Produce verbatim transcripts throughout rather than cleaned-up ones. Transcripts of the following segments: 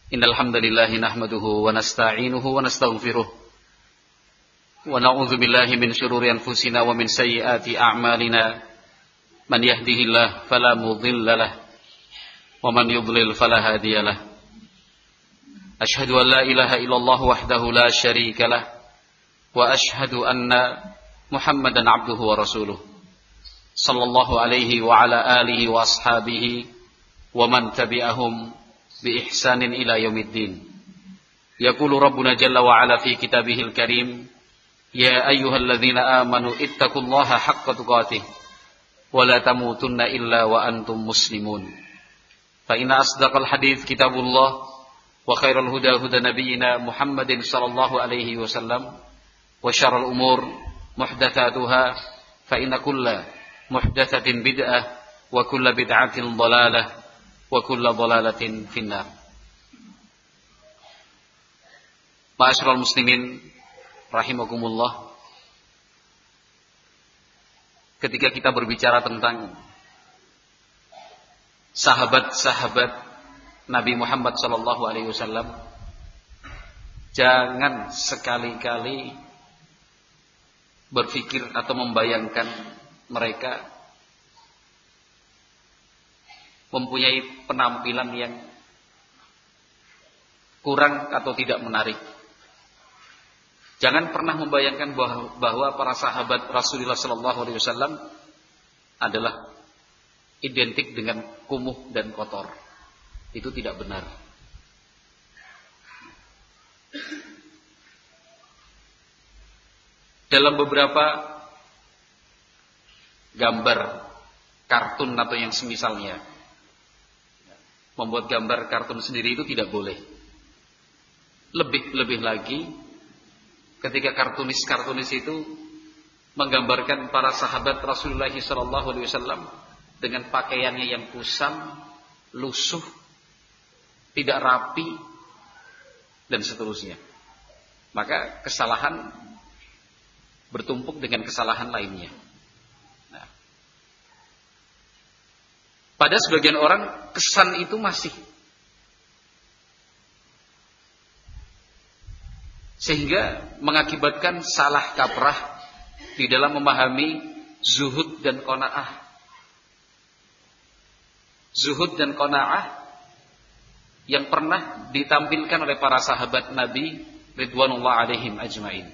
Innal hamdalillah nahmaduhu wa nasta'inuhu wa nastaghfiruh wa na'udzu billahi min shururi anfusina wa min sayyiati a'malina man yahdihillahu fala mudilla lahu wa man yudlil fala hadiya lahu. Ashhadu an la ilaha illallah wahdahu la syarika lahu wa ashhadu anna Muhammadan abduhu wa rasuluh sallallahu alaihi wa ala alihi wa ashabihi wa man tabi'ahum bi ihsanin ila yaumiddin. Yaqulu rabbuna jalla wa ala fi kitabihil karim, ya ayyuhalladzina amanu ittaqullaha haqqa tuqatih wa la tamutunna illa wa antum muslimun. Fa inna asdaqal hadits kitabullah wa khairal huda huda nabiyyina Muhammadin sallallahu alaihi wasallam wa syarrul umur muhdatsatuha fa inna kulla muhdatsatin bid'ah wa kulla bid'atin dhalalah wa kulla dhalalatin finnar. Ma'asyiral muslimin rahimakumullah. Ketika kita berbicara tentang sahabat-sahabat Nabi Muhammad sallallahu alaihi wasallam, jangan sekali-kali berpikir atau membayangkan mereka mempunyai penampilan yang kurang atau tidak menarik. Jangan pernah membayangkan bahwa, bahwa para sahabat Rasulullah sallallahu alaihi wasallam adalah identik dengan kumuh dan kotor. Itu tidak benar. Dalam beberapa gambar kartun atau yang semisalnya, membuat gambar kartun sendiri itu tidak boleh. Lebih-lebih lagi ketika kartunis-kartunis itu menggambarkan para sahabat Rasulullah sallallahu alaihi wasallam dengan pakaiannya yang kusam, lusuh, tidak rapi dan seterusnya. Maka kesalahan bertumpuk dengan kesalahan lainnya. Nah, pada sebagian orang kesan itu masih, sehingga mengakibatkan salah kaprah di dalam memahami zuhud dan qanaah. Zuhud dan qanaah yang pernah ditampilkan oleh para sahabat Nabi ridwanullah alaihim ajmain.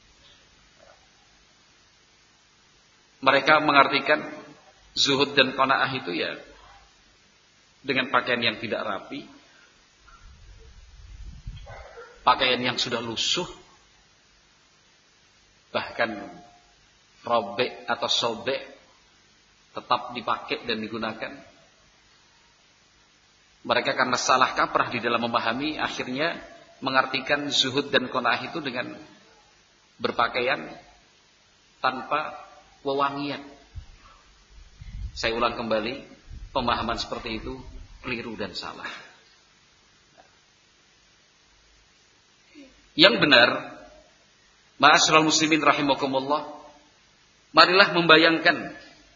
Mereka mengartikan zuhud dan qanaah itu ya dengan pakaian yang tidak rapi, pakaian yang sudah lusuh, bahkan robek atau sobek tetap dipakai dan digunakan. Mereka karena salah kaprah di dalam memahami, akhirnya mengartikan zuhud dan qanaah itu dengan berpakaian tanpa wewangian. Saya ulang kembali, pemahaman seperti itu keliru dan salah. Yang benar, ma'asyiral muslimin rahimakumullah, marilah membayangkan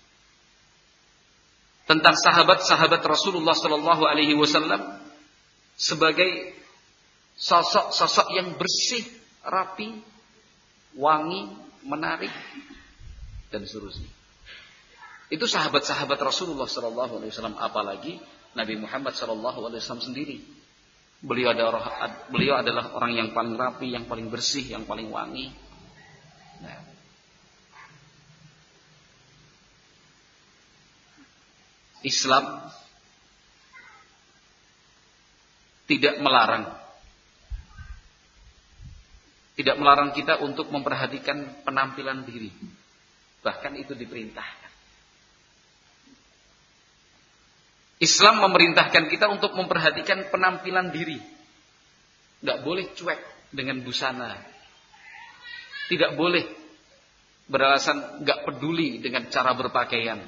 tentang sahabat-sahabat Rasulullah sallallahu alaihi wasallam sebagai sosok-sosok yang bersih, rapi, wangi, menarik dan seterusnya. Itu sahabat-sahabat Rasulullah sallallahu alaihi wasallam, apalagi Nabi Muhammad sallallahu alaihi wasallam sendiri. Beliau adalah beliau adalah orang yang paling rapi, yang paling bersih, yang paling wangi. Nah, Islam tidak melarang tidak melarang kita untuk memperhatikan penampilan diri. Bahkan itu diperintahkan. Islam memerintahkan kita untuk memperhatikan penampilan diri. Tidak boleh cuek dengan busana. Tidak boleh beralasan nggak peduli dengan cara berpakaian.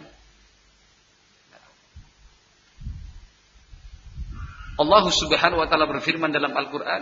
Allah Subhanahu wa taala berfirman dalam Al-Qur'an,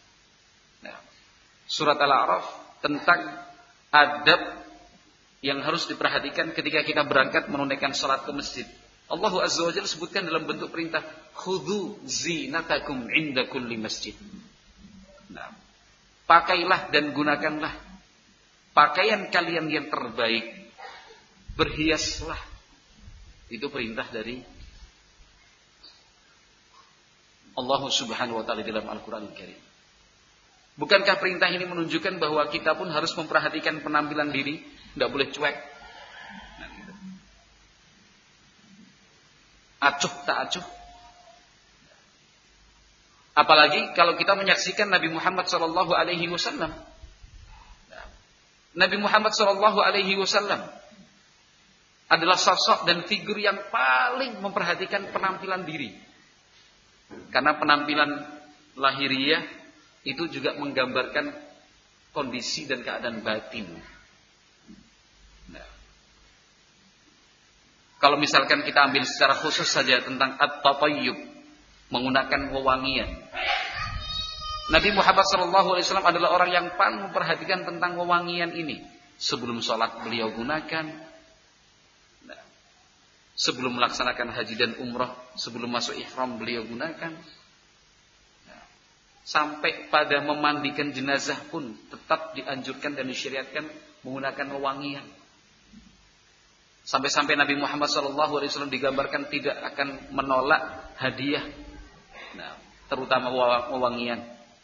surat Al-A'raf, tentang adab yang harus diperhatikan ketika kita berangkat menunaikan salat ke masjid. Allah Azza wa Jalla sebutkan dalam bentuk perintah, khudhu zinatakum inda kulli masjid. Nah, pakailah dan gunakanlah pakaian kalian yang terbaik, berhiaslah. Itu perintah dari Allah Subhanahu wa taala dalam Al-Qur'an Al-Karim. Bukankah perintah ini menunjukkan bahwa kita pun harus memperhatikan penampilan diri, tidak boleh cuek. Nah, gitu. Acuh tak acuh. Apalagi kalau kita menyaksikan Nabi Muhammad sallallahu alaihi wasallam. Nabi Muhammad sallallahu alaihi wasallam adalah sosok dan figur yang paling memperhatikan penampilan diri. Karena penampilan lahiriah itu juga menggambarkan kondisi dan keadaan batin. Nah, kalau misalkan kita ambil secara khusus saja tentang at-tatayyub, menggunakan wewangian. Nabi Muhammad shallallahu alaihi wasallam adalah orang yang paling memperhatikan tentang wewangian ini. Sebelum sholat beliau gunakan. Sebelum melaksanakan haji dan umrah, sebelum masuk ihram beliau gunakan. Sampai pada memandikan jenazah pun tetap dianjurkan dan disyariatkan menggunakan wewangian. Sampai-sampai Nabi Muhammad shallallahu alaihi wasallam digambarkan tidak akan menolak hadiah, nah, terutama wewangian.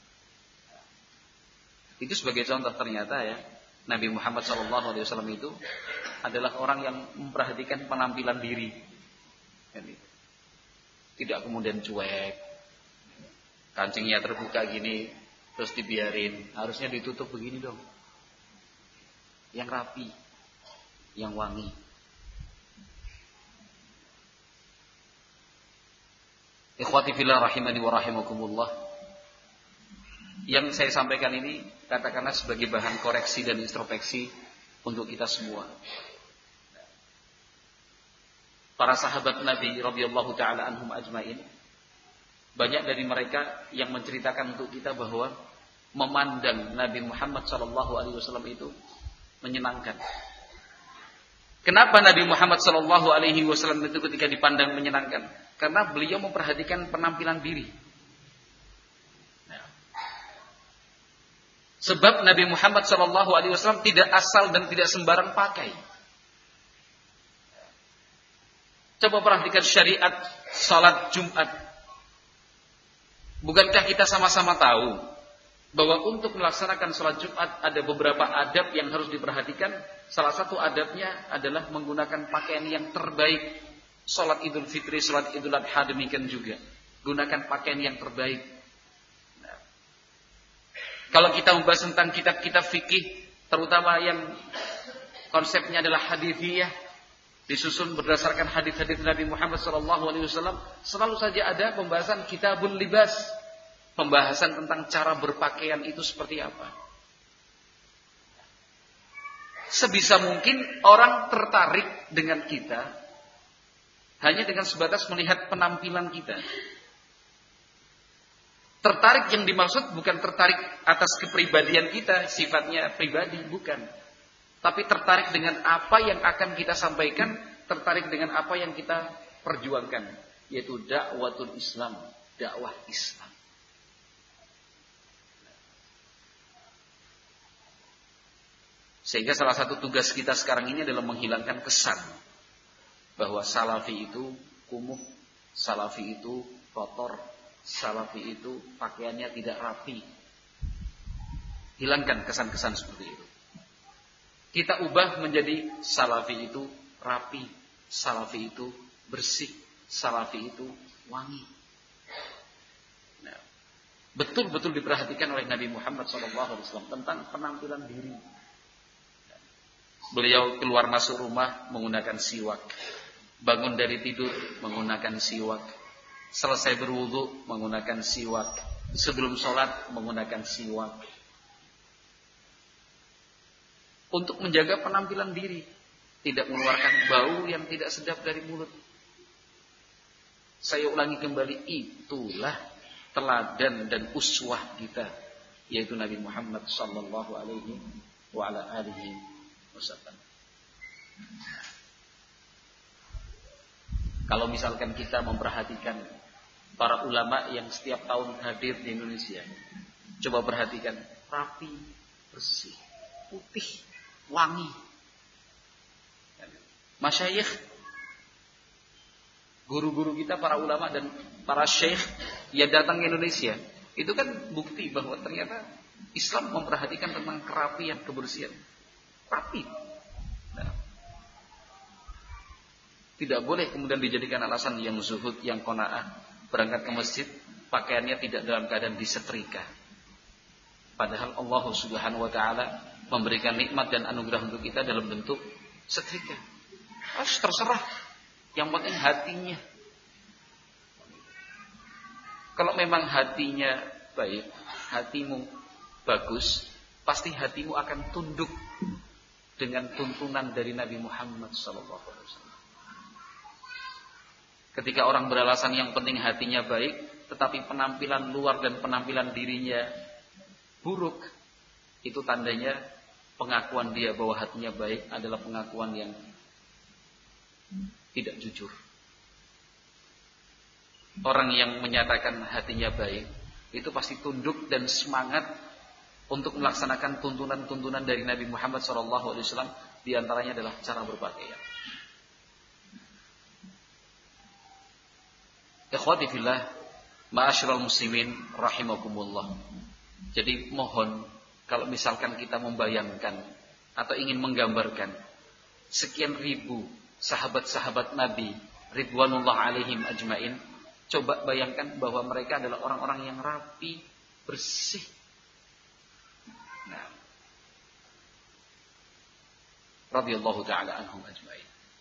Itu sebagai contoh ternyata ya, Nabi Muhammad shallallahu alaihi wasallam itu adalah orang yang memperhatikan penampilan diri. Tidak kemudian cuek, kancingnya terbuka gini terus dibiarin. Harusnya ditutup begini dong, yang rapi, yang wangi. Ikhwati fillah rahimani wa rahimakumullah. Yang saya sampaikan ini katakanlah sebagai bahan koreksi dan introspeksi untuk kita semua. Para sahabat Nabi radhiyallahu taala anhum ajmain, banyak dari mereka yang menceritakan untuk kita bahwa memandang Nabi Muhammad sallallahu alaihi wasallam itu menyenangkan. Kenapa Nabi Muhammad sallallahu alaihi wasallam itu ketika dipandang menyenangkan? Karena beliau memperhatikan penampilan diri. Sebab Nabi Muhammad sallallahu alaihi wasallam tidak asal dan tidak sembarang pakai. Coba perhatikan syariat salat Jumat. Bukankah kita sama-sama tahu bahwa untuk melaksanakan salat Jumat ada beberapa adab yang harus diperhatikan. Salah satu adabnya adalah menggunakan pakaian yang terbaik. Salat Idul Fitri, salat Idul Adha demikian juga. Gunakan pakaian yang terbaik. Nah, kalau kita membahas tentang kitab-kitab fikih, terutama yang konsepnya adalah hadithiyah, disusun berdasarkan hadis-hadis Nabi Muhammad shallallahu alaihi wasallam, selalu saja ada pembahasan kitabul libas, pembahasan tentang cara berpakaian itu seperti apa. Sebisa mungkin orang tertarik dengan kita hanya dengan sebatas melihat penampilan kita. Tertarik yang dimaksud bukan tertarik atas kepribadian kita, sifatnya pribadi, bukan. Tapi tertarik dengan apa yang akan kita sampaikan, tertarik dengan apa yang kita perjuangkan, yaitu dakwatul Islam, dakwah Islam. Sehingga salah satu tugas kita sekarang ini adalah menghilangkan kesan bahwa salafi itu kumuh, salafi itu kotor, salafi itu pakaiannya tidak rapi. Hilangkan kesan-kesan seperti itu. Kita ubah menjadi salafi itu rapi, salafi itu bersih, salafi itu wangi. Nah, betul-betul diperhatikan oleh Nabi Muhammad shallallahu alaihi wasallam tentang penampilan diri. Beliau keluar masuk rumah menggunakan siwak, bangun dari tidur menggunakan siwak, selesai berwudu menggunakan siwak, sebelum sholat menggunakan siwak. Untuk menjaga penampilan diri, tidak mengeluarkan bau yang tidak sedap dari mulut. Saya ulangi kembali, itulah teladan dan uswah kita, yaitu Nabi Muhammad sallallahu alaihi wa ala alihi wasallam. Kalau misalkan kita memperhatikan para ulama yang setiap tahun hadir di Indonesia, coba perhatikan, rapi, bersih, putih, wangi. Masyayikh, guru-guru kita, para ulama dan para syekh yang datang ke Indonesia, itu kan bukti bahwa ternyata Islam memperhatikan tentang kerapian, kebersihan. Rapi. Nah, tidak boleh kemudian dijadikan alasan yang zuhud, yang qanaah. Berangkat ke masjid, pakaiannya tidak dalam keadaan disetrika. Padahal Allah Subhanahu wa taala memberikan nikmat dan anugerah untuk kita dalam bentuk setrika. Oh, terserah. Yang penting hatinya. Kalau memang hatinya baik, hatimu bagus, pasti hatimu akan tunduk dengan tuntunan dari Nabi Muhammad sallallahu alaihi wasallam. Ketika orang beralasan yang penting hatinya baik, tetapi penampilan luar dan penampilan dirinya buruk, itu tandanya pengakuan dia bahwa hatinya baik adalah pengakuan yang tidak jujur. Orang yang menyatakan hatinya baik, itu pasti tunduk dan semangat untuk melaksanakan tuntunan-tuntunan dari Nabi Muhammad shallallahu alaihi wasallam. Di antaranya adalah cara berpakaian. Ikhwati fillah, ma'asyiral muslimin rahimakumullah. Jadi mohon, kalau misalkan kita membayangkan atau ingin menggambarkan sekian ribu sahabat-sahabat Nabi ridwanullah alaihim ajmain, coba bayangkan bahwa mereka adalah orang-orang yang rapi, bersih. Nah, radhiyallahu taala anhum ajmain.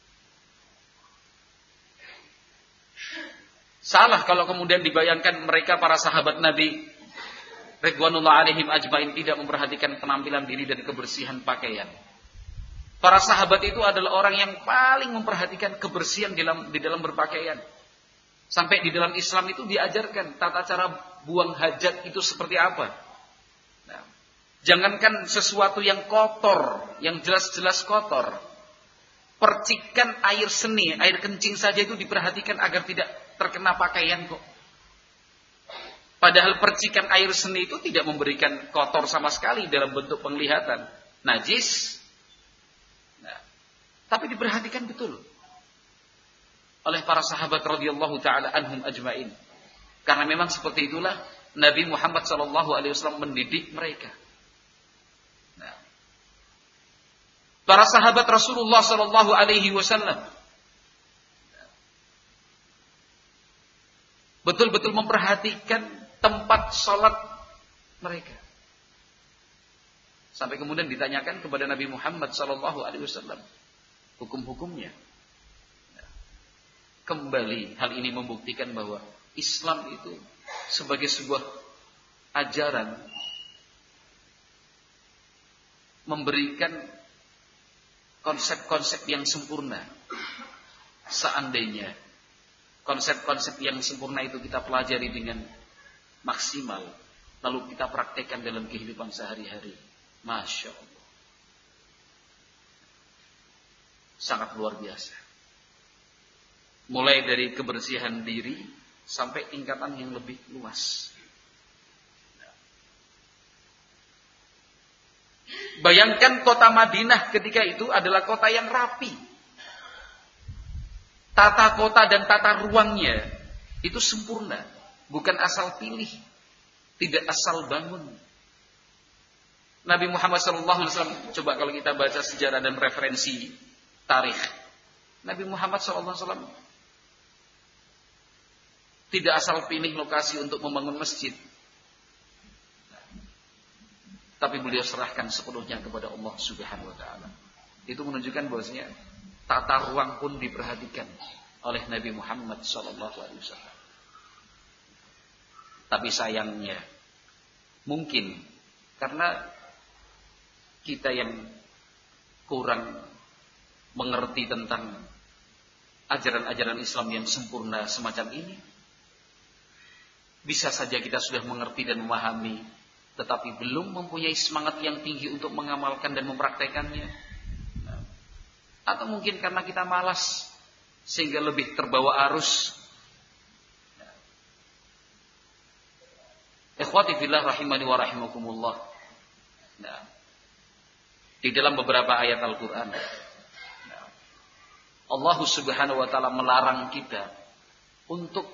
Salah kalau kemudian dibayangkan mereka para sahabat Nabi ridwanullah alaihim ajmain tidak memperhatikan penampilan diri dan kebersihan pakaian. Para sahabat itu adalah orang yang paling memperhatikan kebersihan di dalam, di dalam berpakaian. Sampai di dalam Islam itu diajarkan tata cara buang hajat itu seperti apa. Nah, jangankan sesuatu yang kotor, yang jelas-jelas kotor. Percikan air seni, air kencing saja itu diperhatikan agar tidak terkena pakaian kok. Padahal percikan air seni itu tidak memberikan kotor sama sekali dalam bentuk penglihatan, najis. Nah, tapi diperhatikan betul oleh para sahabat radhiyallahu taala anhum ajmain. Karena memang seperti itulah Nabi Muhammad sallallahu alaihi wasallam mendidik mereka. Nah, para sahabat Rasulullah sallallahu alaihi wasallam betul-betul memperhatikan tempat sholat mereka. Sampai kemudian ditanyakan kepada Nabi Muhammad sallallahu alaihi wasallam hukum-hukumnya. Kembali hal ini membuktikan bahwa Islam itu sebagai sebuah ajaran memberikan konsep-konsep yang sempurna. Seandainya konsep-konsep yang sempurna itu kita pelajari dengan maksimal, lalu kita praktekkan dalam kehidupan sehari-hari, Masya Allah, sangat luar biasa. Mulai dari kebersihan diri sampai tingkatan yang lebih luas. Bayangkan kota Madinah ketika itu adalah kota yang rapi. Tata kota dan tata ruangnya itu sempurna. Bukan asal pilih, tidak asal bangun. Nabi Muhammad shallallahu alaihi wasallam, coba kalau kita baca sejarah dan referensi tarikh, Nabi Muhammad shallallahu alaihi wasallam tidak asal pilih lokasi untuk membangun masjid, tapi beliau serahkan sepenuhnya kepada Allah Subhanahu wa taala. Itu menunjukkan bahwasanya tata ruang pun diperhatikan oleh Nabi Muhammad shallallahu alaihi wasallam. Tapi sayangnya mungkin karena kita yang kurang mengerti tentang ajaran-ajaran Islam yang sempurna semacam ini, bisa saja kita sudah mengerti dan memahami, tetapi belum mempunyai semangat yang tinggi untuk mengamalkan dan mempraktekannya. Atau mungkin karena kita malas, sehingga lebih terbawa arus. Ikhwati fillah rahimani wa rahimakumullah. Nah, di dalam beberapa ayat Al-Quran, nah, Allah subhanahu wa ta'ala melarang kita untuk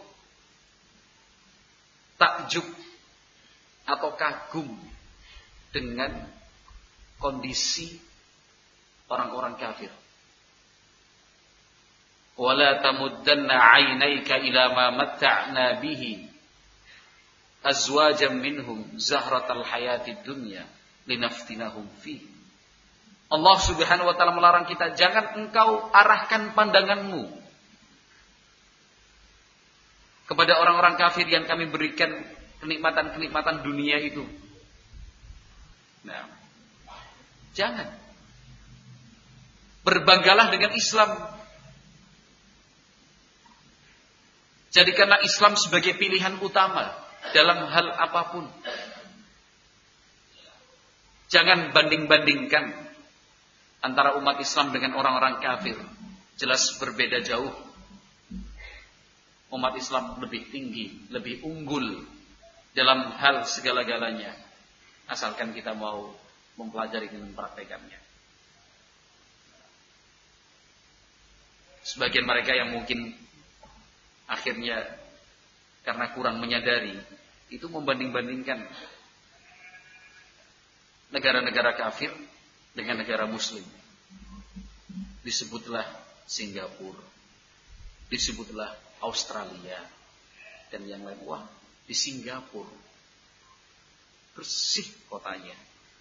takjub atau kagum dengan kondisi orang-orang kafir. Wala tamuddanna 'ainaika ila ma matta'na bihi azwajan minhum zahratal hayatid dunya linaftinahum fi. Allah Subhanahu wa taala melarang kita, jangan engkau arahkan pandanganmu kepada orang-orang kafir yang kami berikan kenikmatan-kenikmatan dunia itu. Nah, jangan. Berbanggalah dengan Islam. Jadikanlah Islam sebagai pilihan utama dalam hal apapun. Jangan banding-bandingkan antara umat Islam dengan orang-orang kafir. Jelas berbeda jauh. Umat Islam lebih tinggi, lebih unggul dalam hal segala-galanya, asalkan kita mau mempelajari dan mempraktekannya. Sebagian mereka yang mungkin akhirnya karena kurang menyadari, itu membanding-bandingkan negara-negara kafir dengan negara muslim. Disebutlah Singapura, disebutlah Australia, dan yang lain. Wah, di Singapura bersih kotanya,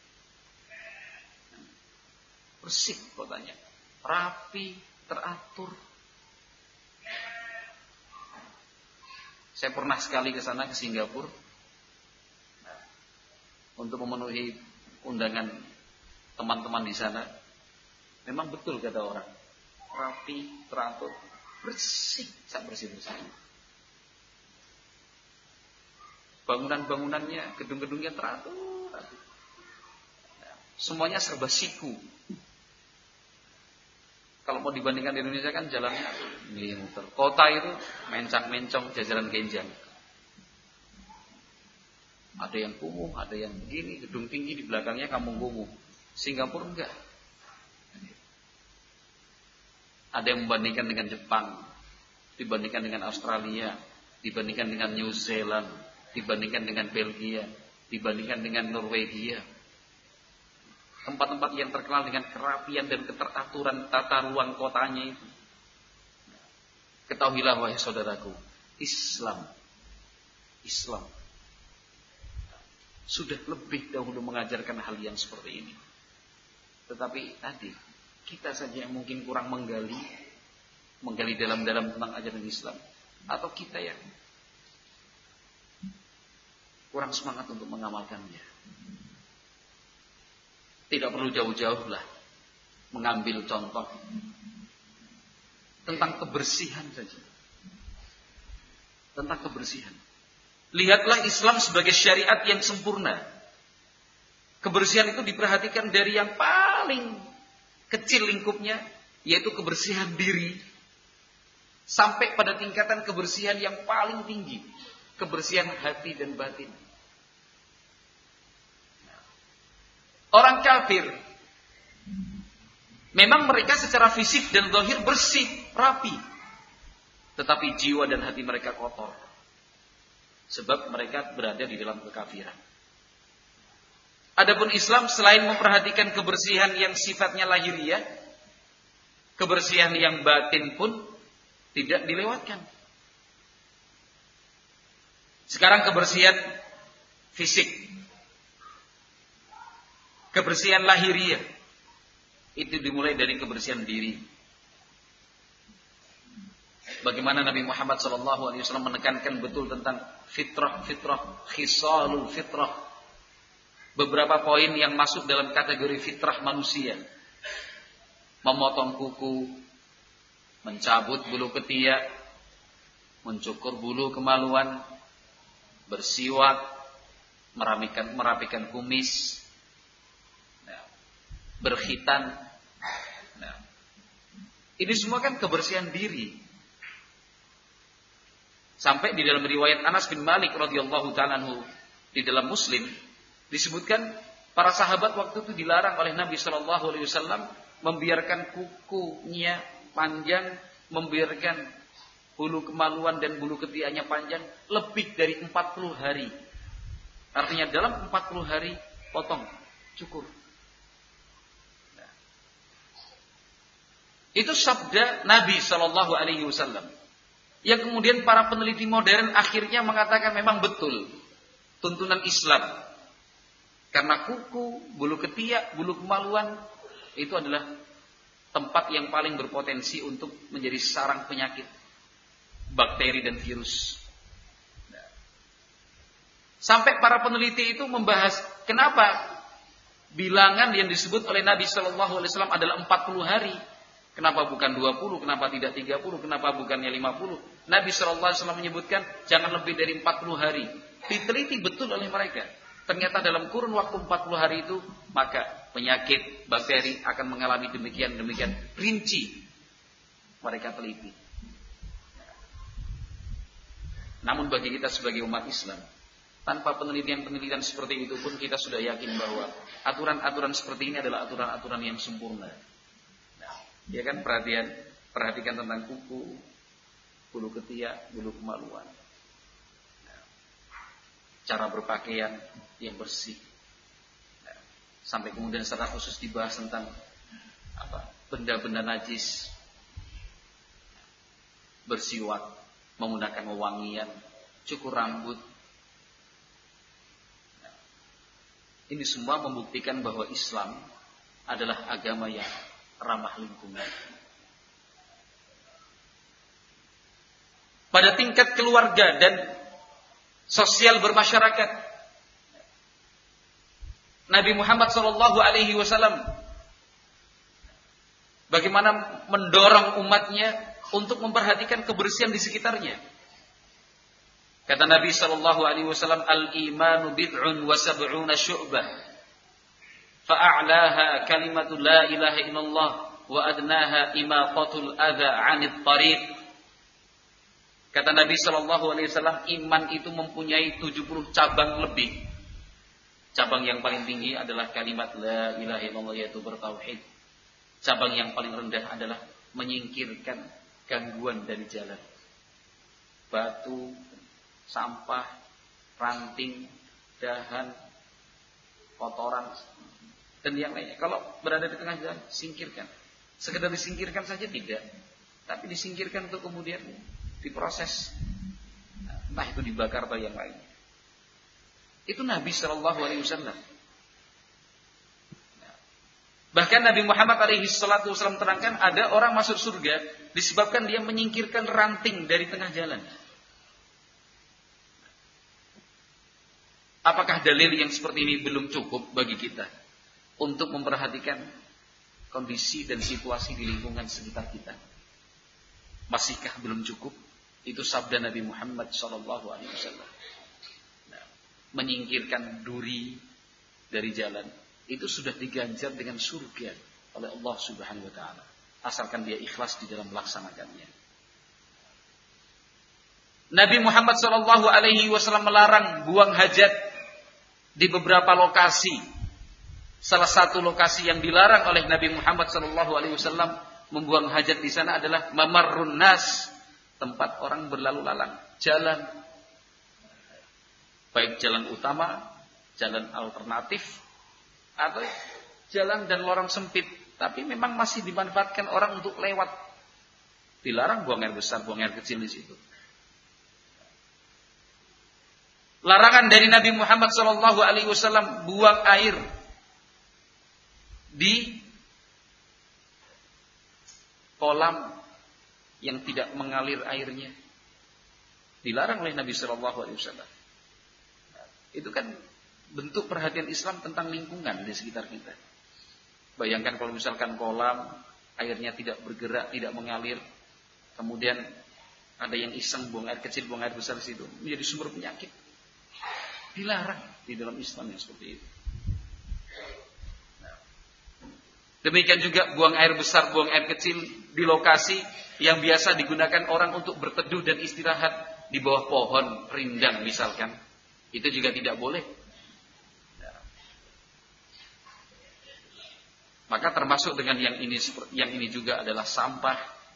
bersih kotanya, rapi, teratur. Saya pernah sekali ke sana, ke Singapura, untuk memenuhi undangan teman-teman di sana. Memang betul kata orang, rapi, teratur, bersih, sangat bersih-bersih. Bangunan-bangunannya, gedung-gedungnya teratur, teratur. Semuanya serba siku. Kalau mau dibandingkan di Indonesia kan jalannya muter. Kota itu mencang-mencong, jajaran genjang. Ada yang kumuh, ada yang begini, gedung tinggi di belakangnya kampung kumuh. Singapura enggak. Ada yang membandingkan dengan Jepang, dibandingkan dengan Australia, dibandingkan dengan New Zealand, dibandingkan dengan Belgia, dibandingkan dengan Norwegia. Tempat-tempat yang terkenal dengan kerapian dan keteraturan tata ruang kotanya itu. Ketahuilah wahai saudaraku, Islam Islam sudah lebih dahulu mengajarkan hal yang seperti ini. Tetapi tadi kita saja yang mungkin kurang menggali Menggali dalam-dalam tentang ajaran Islam, atau kita yang kurang semangat untuk mengamalkannya. Tidak perlu jauh-jauh lah mengambil contoh tentang kebersihan saja. Tentang kebersihan. Lihatlah Islam sebagai syariat yang sempurna. Kebersihan itu diperhatikan dari yang paling kecil lingkupnya, yaitu kebersihan diri, sampai pada tingkatan kebersihan yang paling tinggi, kebersihan hati dan batin. Orang kafir, memang mereka secara fisik dan zahir bersih, rapi, tetapi jiwa dan hati mereka kotor, sebab mereka berada di dalam kekafiran. Adapun Islam selain memperhatikan kebersihan yang sifatnya lahiriah, kebersihan yang batin pun tidak dilewatkan. Sekarang kebersihan fisik, kebersihan lahiriah, itu dimulai dari kebersihan diri. Bagaimana Nabi Muhammad shallallahu alaihi wasallam menekankan betul tentang fitrah, fitrah, khisalul fitrah. Beberapa poin yang masuk dalam kategori fitrah manusia: memotong kuku, mencabut bulu ketiak, mencukur bulu kemaluan, bersiwak, merapikan, merapikan kumis, berkhitan. Nah, Ini semua kan kebersihan diri. Sampai di dalam riwayat Anas bin Malik radhiyallahu ta'ala anhu di dalam Muslim disebutkan para sahabat waktu itu dilarang oleh Nabi shallallahu alaihi wasallam membiarkan kukunya panjang, membiarkan bulu kemaluan dan bulu ketiaknya panjang lebih dari empat puluh hari. Artinya dalam empat puluh hari potong, cukur. Nah. Itu sabda Nabi shallallahu alaihi wasallam. Yang kemudian para peneliti modern akhirnya mengatakan memang betul tuntunan Islam. Karena kuku, bulu ketiak, bulu kemaluan itu adalah tempat yang paling berpotensi untuk menjadi sarang penyakit, bakteri dan virus. Nah. Sampai para peneliti itu membahas kenapa bilangan yang disebut oleh Nabi shallallahu alaihi wasallam adalah empat puluh hari. Kenapa bukan dua puluh, kenapa tidak tiga puluh, kenapa bukannya lima puluh? Nabi shallallahu alaihi wasallam menyebutkan jangan lebih dari empat puluh hari. Diteliti betul oleh mereka. Ternyata dalam kurun waktu empat puluh hari itu, maka penyakit, bakteri akan mengalami demikian-demikian rinci. Mereka teliti. Namun bagi kita sebagai umat Islam, tanpa penelitian-penelitian seperti itu pun kita sudah yakin bahwa aturan-aturan seperti ini adalah aturan-aturan yang sempurna. Ya kan, perhatian, perhatikan tentang kuku, bulu ketiak, bulu kemaluan, cara berpakaian yang bersih, sampai kemudian secara khusus dibahas tentang apa benda-benda najis, bersiwak, menggunakan wewangian, cukur rambut. Ini semua membuktikan bahwa Islam adalah agama yang ramah lingkungan. Pada tingkat keluarga dan sosial bermasyarakat, Nabi Muhammad shallallahu alaihi wasallam bagaimana mendorong umatnya untuk memperhatikan kebersihan di sekitarnya. Kata Nabi shallallahu alaihi wasallam, al-imanu bid'un wa sab'una syu'bah. Fa'a'laha kalimatu la ilaha illallah wa adnaha imaqatul adha 'anit tariq. Kata Nabi sallallahu alaihi wasallam, iman itu mempunyai tujuh puluh cabang lebih. Cabang yang paling tinggi adalah kalimat la ilaha illallah, yaitu bertauhid. Cabang yang paling rendah adalah menyingkirkan gangguan dari jalan. Batu, sampah, ranting, dahan, kotoran dan yang lainnya. Kalau berada di tengah jalan, singkirkan. Sekedar disingkirkan saja tidak, tapi disingkirkan untuk kemudian diproses, entah itu dibakar atau yang lainnya. Itu Nabi Shallallahu Alaihi Wasallam. Bahkan Nabi Muhammad Alaihi Wasallam terangkan ada orang masuk surga disebabkan dia menyingkirkan ranting dari tengah jalan. Apakah dalil yang seperti ini belum cukup bagi kita untuk memperhatikan kondisi dan situasi di lingkungan sekitar kita? Masihkah belum cukup? Itu sabda Nabi Muhammad shallallahu alaihi wasallam. Nah, menyingkirkan duri dari jalan itu sudah diganjar dengan surga oleh Allah Subhanahu wa taala, asalkan dia ikhlas di dalam melaksanakannya. Nabi Muhammad shallallahu alaihi wasallam melarang buang hajat di beberapa lokasi. Salah satu lokasi yang dilarang oleh Nabi Muhammad shallallahu alaihi wasallam membuang hajat di sana adalah mamarrun nas, tempat orang berlalu lalang, jalan, baik jalan utama, jalan alternatif, atau jalan dan lorong sempit, tapi memang masih dimanfaatkan orang untuk lewat. Dilarang buang air besar, buang air kecil di situ. Larangan dari Nabi Muhammad shallallahu alaihi wasallam buang air di kolam yang tidak mengalir airnya. Dilarang oleh Nabi shallallahu alaihi wasallam. Itu kan bentuk perhatian Islam tentang lingkungan di sekitar kita. Bayangkan kalau misalkan kolam airnya tidak bergerak, tidak mengalir, kemudian ada yang iseng buang air kecil, buang air besar di situ, menjadi sumber penyakit. Dilarang di dalam Islam yang seperti itu. Nah, Demikian juga buang air besar, buang air kecil di lokasi yang biasa digunakan orang untuk berteduh dan istirahat di bawah pohon rindang misalkan. Itu juga tidak boleh. Maka termasuk dengan yang ini yang ini juga adalah sampah.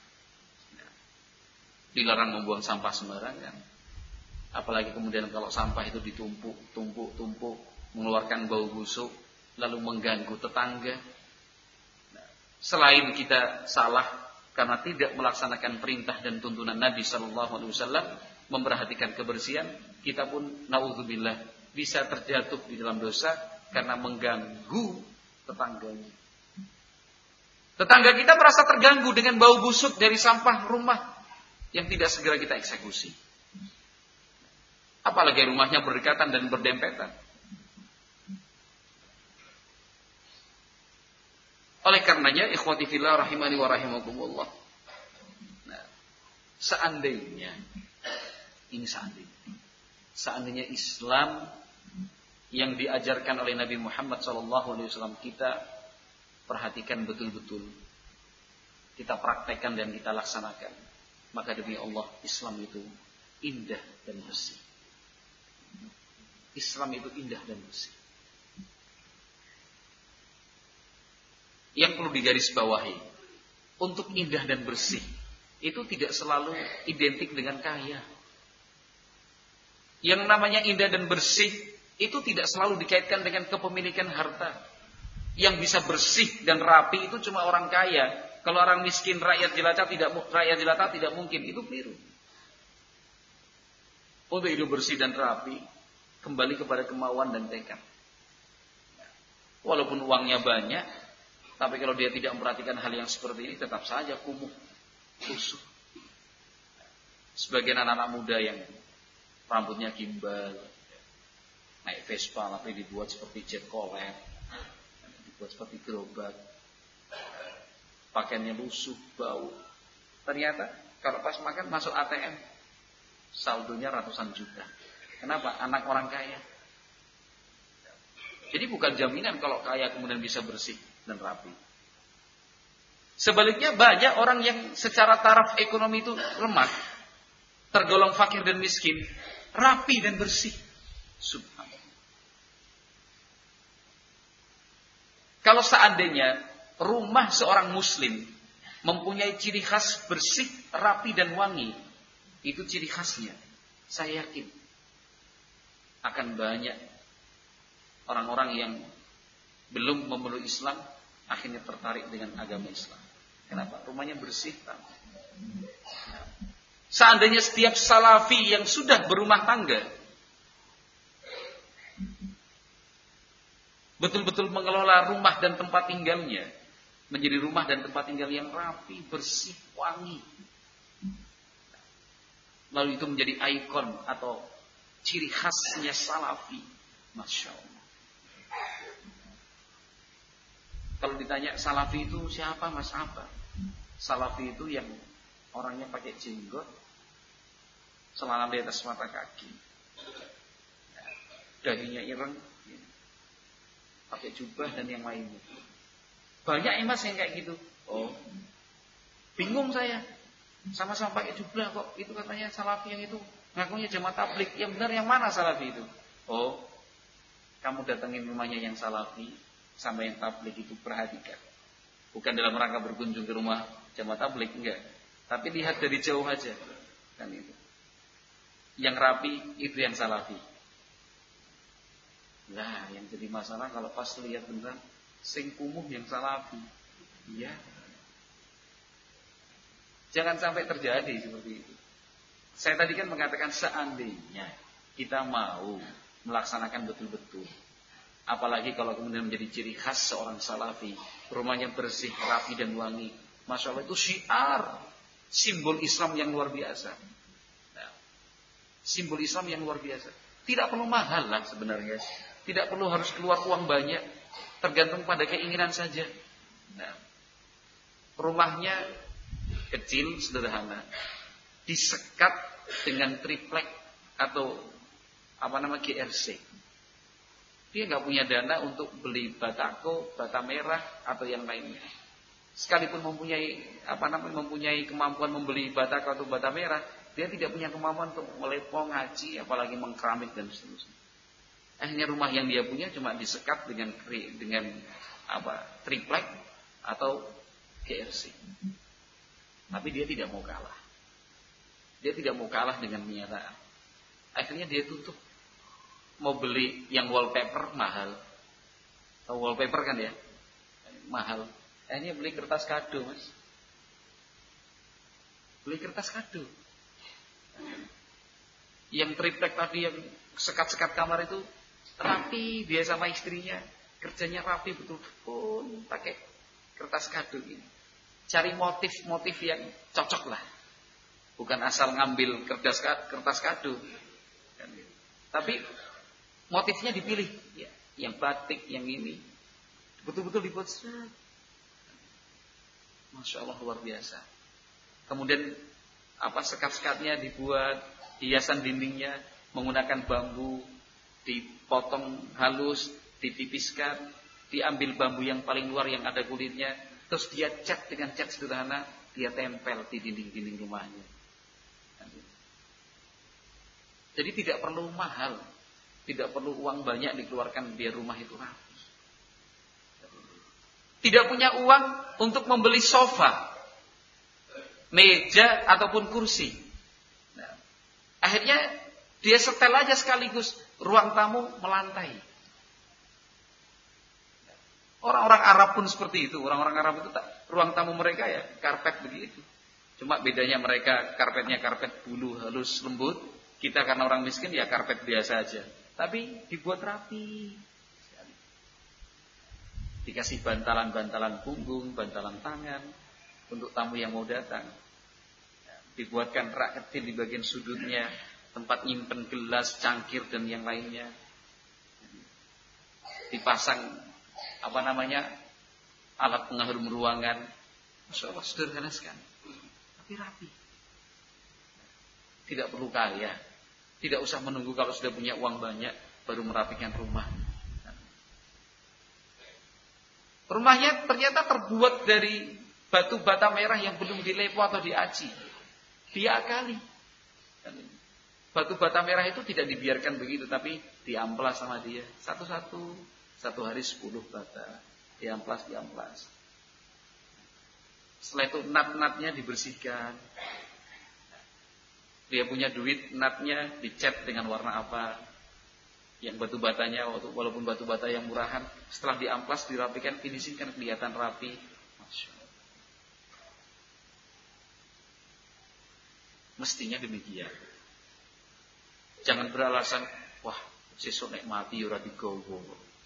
Dilarang membuang sampah sembarangan. Apalagi kemudian kalau sampah itu ditumpuk, tumpuk, tumpuk, mengeluarkan bau busuk, lalu mengganggu tetangga. Nah, selain kita salah karena tidak melaksanakan perintah dan tuntunan Nabi Shallallahu Alaihi Wasallam memperhatikan kebersihan, kita pun naudzubillah bisa terjatuh di dalam dosa karena mengganggu tetangganya. Tetangga kita merasa terganggu dengan bau busuk dari sampah rumah yang tidak segera kita eksekusi. Apalagi rumahnya berdekatan dan berdempetan. Oleh karenanya, ikhwati fillah rahimani wa rahimakumullah. Nah, seandainya, ini seandainya, seandainya Islam yang diajarkan oleh Nabi Muhammad shallallahu alaihi wasallam kita perhatikan betul-betul, kita praktekkan dan kita laksanakan, maka demi Allah Islam itu indah dan bersih. Islam itu indah dan bersih. Yang perlu digarisbawahi, untuk indah dan bersih itu tidak selalu identik dengan kaya. Yang namanya indah dan bersih itu tidak selalu dikaitkan dengan kepemilikan harta. Yang bisa bersih dan rapi itu cuma orang kaya. Kalau orang miskin, rakyat jelata tidak rakyat jelata tidak mungkin, itu keliru. Untuk hidup bersih dan rapi kembali kepada kemauan dan tekad. Walaupun uangnya banyak, tapi kalau dia tidak memperhatikan hal yang seperti ini, tetap saja kumuh, kusut. Sebagian anak-anak muda yang rambutnya gimbal, naik Vespa, tapi dibuat seperti jet collab, dibuat seperti gerobak, pakaiannya lusuh, bau. Ternyata kalau pas makan masuk A T M, saldonya ratusan juta. Kenapa? Anak orang kaya. Jadi bukan jaminan kalau kaya kemudian bisa bersih dan rapi. Sebaliknya banyak orang yang secara taraf ekonomi itu lemah, tergolong fakir dan miskin, rapi dan bersih. Subhanallah. Kalau seandainya rumah seorang muslim mempunyai ciri khas bersih, rapi dan wangi, itu ciri khasnya, saya yakin akan banyak orang-orang yang belum memeluk Islam akhirnya tertarik dengan agama Islam. Kenapa? Rumahnya bersih. Seandainya setiap salafi yang sudah berumah tangga betul-betul mengelola rumah dan tempat tinggalnya menjadi rumah dan tempat tinggal yang rapi, bersih, wangi, lalu itu menjadi ikon atau ciri khasnya salafi, Masya Allah. Kalau ditanya salafi itu siapa, mas apa? Salafi itu yang orangnya pakai jenggot, celana di atas mata kaki, dahinya ireng, pakai jubah dan yang lainnya. Banyak ya mas yang kayak gitu. Oh, bingung saya. Sama-sama pakai jubah kok. Itu katanya salafi yang itu. Ngakunya jamaah tabligh. Yang benar yang mana salafi itu? Oh, kamu datengin rumahnya yang salafi sama yang tabligh itu, perhatikan. Bukan dalam rangka berkunjung ke rumah jamaah tabligh, enggak. Tapi lihat dari jauh aja. Kan itu. Yang rapi itu yang salafi. Lah, yang jadi masalah kalau pas lihat beneran sing kumuh yang salafi. Iya. Jangan sampai terjadi seperti itu. Saya tadi kan mengatakan seandainya kita mau melaksanakan betul-betul, apalagi kalau kemudian menjadi ciri khas seorang salafi, rumahnya bersih, rapi dan wangi, Masya Allah, itu syiar, simbol Islam yang luar biasa. Nah, simbol Islam yang luar biasa. Tidak perlu mahal lah sebenarnya, tidak perlu harus keluar uang banyak, tergantung pada keinginan saja. Nah, rumahnya kecil, sederhana, disekat dengan triplek atau apa nama G R C. Dia nggak punya dana untuk beli batako, bata merah atau yang lainnya. Sekalipun mempunyai apa namanya mempunyai kemampuan membeli batako atau bata merah, dia tidak punya kemampuan untuk melepo ngaji, apalagi mengkeramik dan seterusnya. Akhirnya rumah yang dia punya cuma disekat dengan dengan apa triplek atau G R C. Tapi dia tidak mau kalah. Dia tidak mau kalah dengan kenyataan. Akhirnya dia tutup. Mau beli yang wallpaper mahal. Tahu wallpaper kan ya? Mahal. Akhirnya beli kertas kado, Mas. Beli kertas kado. Yang triplek tadi yang sekat-sekat kamar itu rapi, dia sama istrinya kerjanya rapi betul pun pakai kertas kado ini. Cari motif-motif yang cocok lah. Bukan asal ngambil kertas kertas kado. Tapi motifnya dipilih, ya, yang batik, yang ini betul-betul dibuat. Masya Allah luar biasa. Kemudian apa sekat-sekatnya dibuat, hiasan dindingnya menggunakan bambu, dipotong halus, ditipiskan, diambil bambu yang paling luar yang ada kulitnya, terus dia cat dengan cat sederhana, dia tempel di dinding-dinding rumahnya. Jadi tidak perlu mahal, tidak perlu uang banyak dikeluarkan biar rumah itu rapi. Tidak punya uang untuk membeli sofa, meja ataupun kursi. Nah, akhirnya dia setel aja sekaligus ruang tamu melantai. Orang-orang Arab pun seperti itu. Orang-orang Arab itu tak, ruang tamu mereka ya karpet begitu. Cuma bedanya mereka karpetnya karpet bulu halus lembut. Kita karena orang miskin ya karpet biasa aja. Tapi dibuat rapi. Dikasih bantalan-bantalan punggung, bantalan tangan untuk tamu yang mau datang. Dibuatkan rak kecil di bagian sudutnya, tempat nyimpen gelas, cangkir dan yang lainnya. Dipasang apa namanya alat pengharum ruangan. Masya Allah sederhana sekali, tapi rapi. Tidak perlu kaya, tidak usah menunggu kalau sudah punya uang banyak baru merapikan rumah. Rumahnya ternyata terbuat dari batu bata merah yang belum dilepo atau diaci, diakali. Batu bata merah itu tidak dibiarkan begitu, tapi diamplas sama dia satu-satu, satu hari sepuluh bata, diamplas diamplas. Setelah itu nat-natnya dibersihkan. Dia punya duit, natnya dicat dengan warna apa. Yang batu batanya, walaupun batu bata yang murahan, setelah diamplas, dirapikan, finishing kan kelihatan rapi. Masya Allah. Mestinya demikian. Jangan beralasan, wah, sesuk nek mati ora digowo.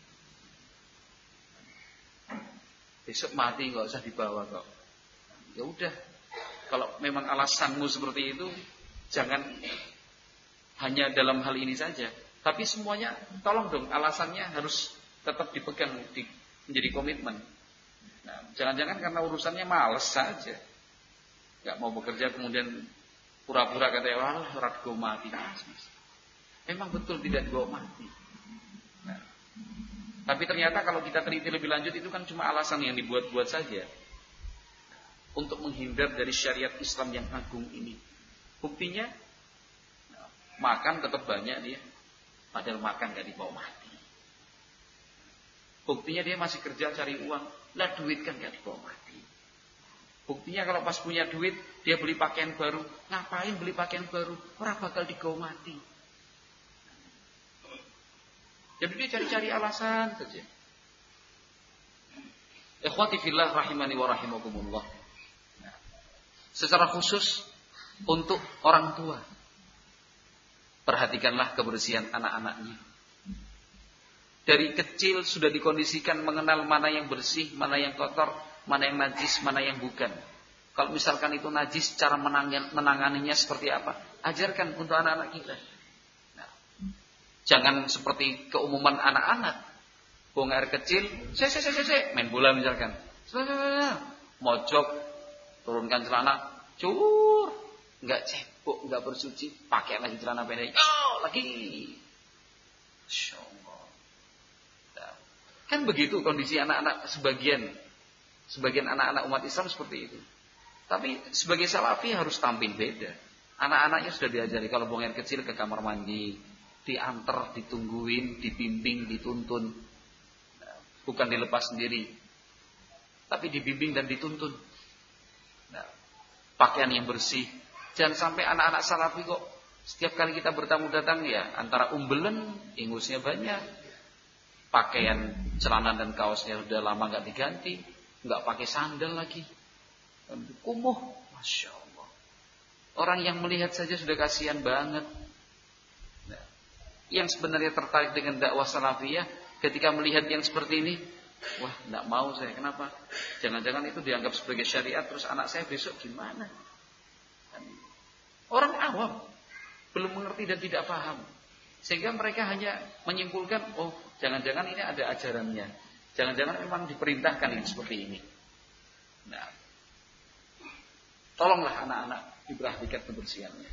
Besok mati nggak usah dibawa kok. Ya udah, kalau memang alasanmu seperti itu, jangan hanya dalam hal ini saja. Tapi semuanya tolong dong alasannya harus tetap dipegang di, menjadi komitmen. Nah, jangan-jangan karena urusannya males saja, nggak mau bekerja kemudian pura-pura kata wah rat go mati. Memang betul tidak go mati. Nah, tapi ternyata kalau kita teliti lebih lanjut itu kan cuma alasan yang dibuat-buat saja untuk menghindar dari syariat Islam yang agung ini. Buktinya makan tetap banyak dia. Padahal makan gak dibawa mati. Buktinya dia masih kerja cari uang. Lah duit kan gak dibawa mati. Buktinya kalau pas punya duit, dia beli pakaian baru. Ngapain beli pakaian baru? Orang bakal dibawa mati. Jadi dia cari-cari alasan saja. Ikhwati fillah rahimani wa rahimakumullah. Secara khusus untuk orang tua, perhatikanlah kebersihan anak-anaknya. Dari kecil sudah dikondisikan mengenal mana yang bersih, mana yang kotor, mana yang najis, mana yang bukan. Kalau misalkan itu najis, cara menanganinya seperti apa? Ajarkan untuk anak-anak kita. Nah, jangan seperti keumuman anak-anak. Buang air kecil, se se se se main bola misalkan. Mojok, turunkan celana, cur, enggak cebok, enggak bersuci, pakai lagi celana pendek. Oh, lagi. Insyaallah. Kan begitu kondisi anak-anak sebagian sebagian anak-anak umat Islam seperti itu. Tapi sebagai salafi harus tampil beda. Anak-anaknya sudah diajari kalau buang air kecil ke kamar mandi, diantar, ditungguin, dibimbing, dituntun. Bukan dilepas sendiri, tapi dibimbing dan dituntun. Nah, pakaian yang bersih. Jangan sampai anak-anak salafi kok setiap kali kita bertamu datang ya antara umbelen, ingusnya banyak, pakaian celana dan kaosnya sudah lama nggak diganti, nggak pakai sandal lagi, kumuh, masya Allah. Orang yang melihat saja sudah kasihan banget. Nah, yang sebenarnya tertarik dengan dakwah salafiyah, ketika melihat yang seperti ini, wah, nggak mau saya. Kenapa? Jangan-jangan itu dianggap sebagai syariat, terus anak saya besok gimana? Orang awam belum mengerti dan tidak paham, sehingga mereka hanya menyimpulkan, oh, jangan-jangan ini ada ajarannya, jangan-jangan memang diperintahkan ini seperti ini. Nah, tolonglah anak-anak diperhatikan kebersihannya.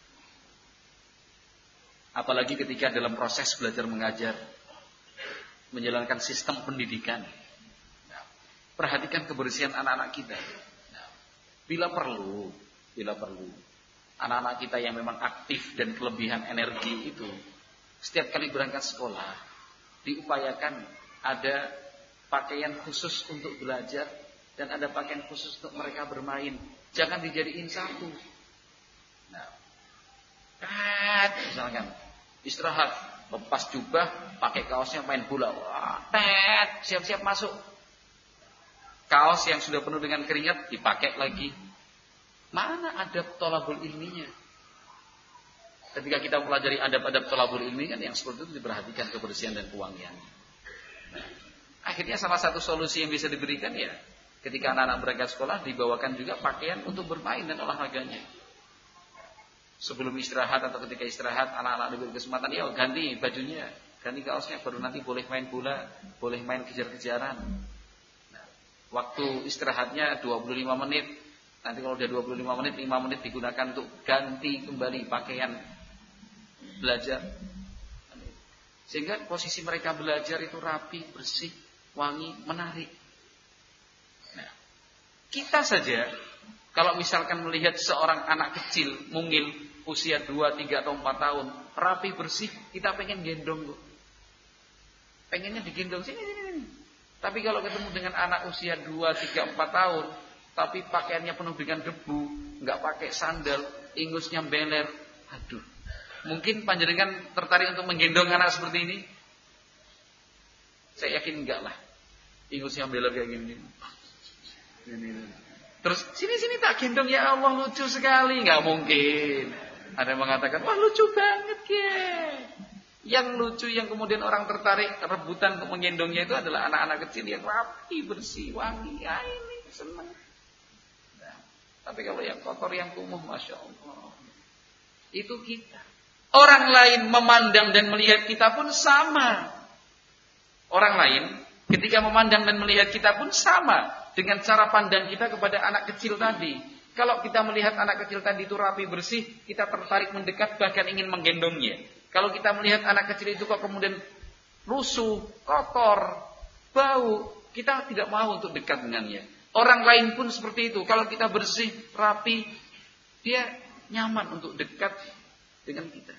Apalagi ketika dalam proses belajar mengajar, menjalankan sistem pendidikan. Nah, perhatikan kebersihan anak-anak kita. Nah, bila perlu, bila perlu, anak-anak kita yang memang aktif dan kelebihan energi itu, setiap kali berangkat sekolah, diupayakan ada pakaian khusus untuk belajar dan ada pakaian khusus untuk mereka bermain. Jangan dijadiin satu. Nah, kat, misalkan istirahat, lepas jubah, pakai kaosnya main bola. Wah, tet, siap-siap masuk. Kaos yang sudah penuh dengan keringat dipakai lagi. Mana adab thalabul ilminya? Ketika kita mempelajari adab-adab thalabul ilmi kan yang seperti itu diperhatikan kebersihan dan kewangian. Nah, akhirnya salah satu solusi yang bisa diberikan ya, ketika anak-anak berangkat sekolah dibawakan juga pakaian untuk bermain dan olahraganya. Sebelum istirahat atau ketika istirahat, anak-anak diberi kesempatan, ya ganti bajunya, ganti kaosnya, baru nanti boleh main bola, boleh main kejar-kejaran. Nah, waktu istirahatnya dua puluh lima menit. Nanti kalau udah dua puluh lima menit, lima menit digunakan untuk ganti kembali pakaian belajar. Sehingga posisi mereka belajar itu rapi, bersih, wangi, menarik. Nah, kita saja kalau misalkan melihat seorang anak kecil, mungil, usia dua, tiga atau empat tahun, rapi, bersih, kita pengen gendong kok. Pengennya digendong sini, sini, sini. Tapi kalau ketemu dengan anak usia dua, tiga, empat tahun, tapi pakaiannya penuh dengan debu, nggak pakai sandal, ingusnya beler, aduh. Mungkin panjenengan tertarik untuk menggendong anak seperti ini? Saya yakin enggak lah. Ingusnya beler kayak gini. Ini. Terus sini-sini tak gendong, ya Allah lucu sekali. Nggak mungkin. Ada yang mengatakan, wah lucu banget ya. Yang lucu yang kemudian orang tertarik rebutan untuk menggendongnya itu adalah anak-anak kecil yang rapi, bersih, wangi. Ya ini senang. Nah, tapi kalau yang kotor, yang kumuh, masya Allah, itu kita. Orang lain memandang dan melihat kita pun sama. Orang lain ketika memandang dan melihat kita pun sama dengan cara pandang kita kepada anak kecil tadi. Kalau kita melihat anak kecil tadi itu rapi, bersih, kita tertarik mendekat, bahkan ingin menggendongnya. Kalau kita melihat anak kecil itu kok kemudian rusuh, kotor, bau, kita tidak mau untuk dekat dengannya. Orang lain pun seperti itu. Kalau kita bersih, rapi, dia nyaman untuk dekat dengan kita.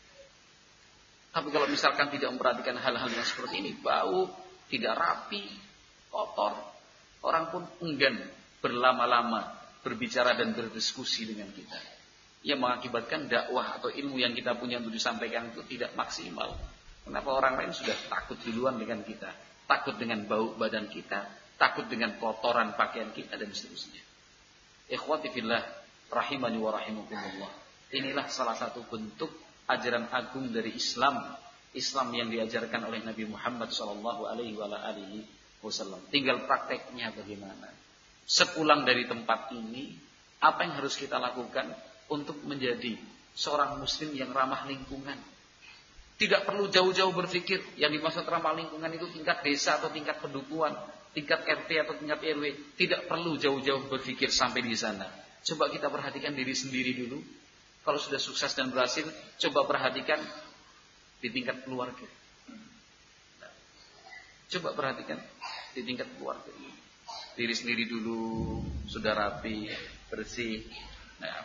Tapi kalau misalkan tidak memperhatikan hal-hal yang seperti ini, bau, tidak rapi, kotor, orang pun enggan berlama-lama berbicara dan berdiskusi dengan kita. Yang mengakibatkan dakwah atau ilmu yang kita punya untuk disampaikan itu tidak maksimal. Kenapa? Orang lain sudah takut duluan dengan kita, takut dengan bau badan kita, takut dengan kotoran pakaian kita dan seterusnya. Ikhwati fillah rahimani wa rahimakumullah. Inilah salah satu bentuk ajaran agung dari Islam, Islam yang diajarkan oleh Nabi Muhammad sallallahu alaihi wasallam. Tinggal prakteknya bagaimana. Sepulang dari tempat ini, apa yang harus kita lakukan untuk menjadi seorang muslim yang ramah lingkungan? Tidak perlu jauh-jauh berpikir yang dimaksud ramah lingkungan itu tingkat desa atau tingkat pendukuhan, tingkat R T atau tingkat R W. Tidak perlu jauh-jauh berpikir sampai di sana. Coba kita perhatikan diri sendiri dulu. Kalau sudah sukses dan berhasil, coba perhatikan di tingkat keluarga. Coba perhatikan di tingkat keluarga. Diri sendiri dulu sudah rapi, bersih. Nah,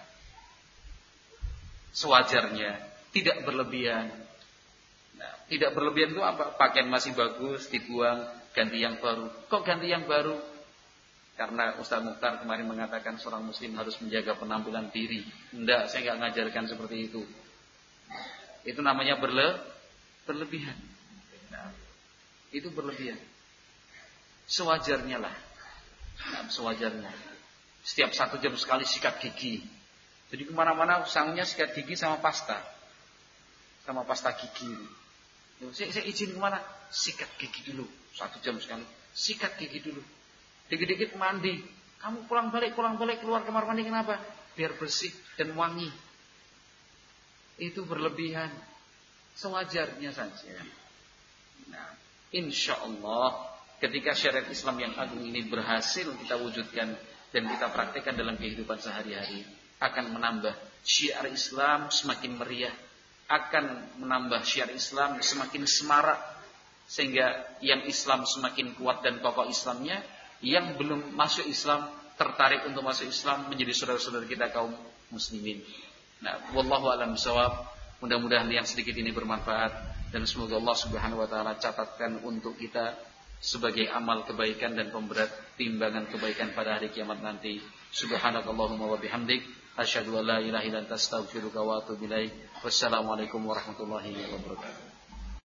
sewajarnya, tidak berlebihan. Nah, tidak berlebihan itu apa? Pakaian masih bagus, dibuang, ganti yang baru. Kok ganti yang baru? Karena Ustaz Mukhtar kemarin mengatakan seorang muslim harus menjaga penampilan diri. Enggak, saya enggak ngajarkan seperti itu. Itu namanya berle berlebihan. Nah, itu berlebihan. Sewajarnya lah. Nah, sewajarnya. Setiap satu jam sekali sikat gigi. Jadi kemana-mana usangnya sikat gigi sama pasta. Sama pasta gigi. Saya, saya izin kemana? Sikat gigi dulu. Satu jam sekali. Sikat gigi dulu. Dikit-dikit mandi. Kamu pulang balik, pulang balik keluar kamar mandi kenapa? Biar bersih dan wangi. Itu berlebihan. Sewajarnya saja. Nah, insya Allah ketika syariat Islam yang agung ini berhasil kita wujudkan dan kita praktikkan dalam kehidupan sehari-hari, akan menambah syiar Islam semakin meriah, akan menambah syiar Islam semakin semarak, sehingga yang Islam semakin kuat dan kokoh Islamnya, yang belum masuk Islam tertarik untuk masuk Islam menjadi saudara-saudara kita kaum muslimin. Nah, wallahu a'lam bishawab. Mudah-mudahan yang sedikit ini bermanfaat dan semoga Allah Subhanahu wa taala catatkan untuk kita sebagai amal kebaikan dan pemberat timbangan kebaikan pada hari kiamat nanti. Subhanakallahumma wa bihamdik asyhadu an la ilaha illa anta astaghfiruka wa atubu ilaik. Wassalamualaikum warahmatullahi wabarakatuh.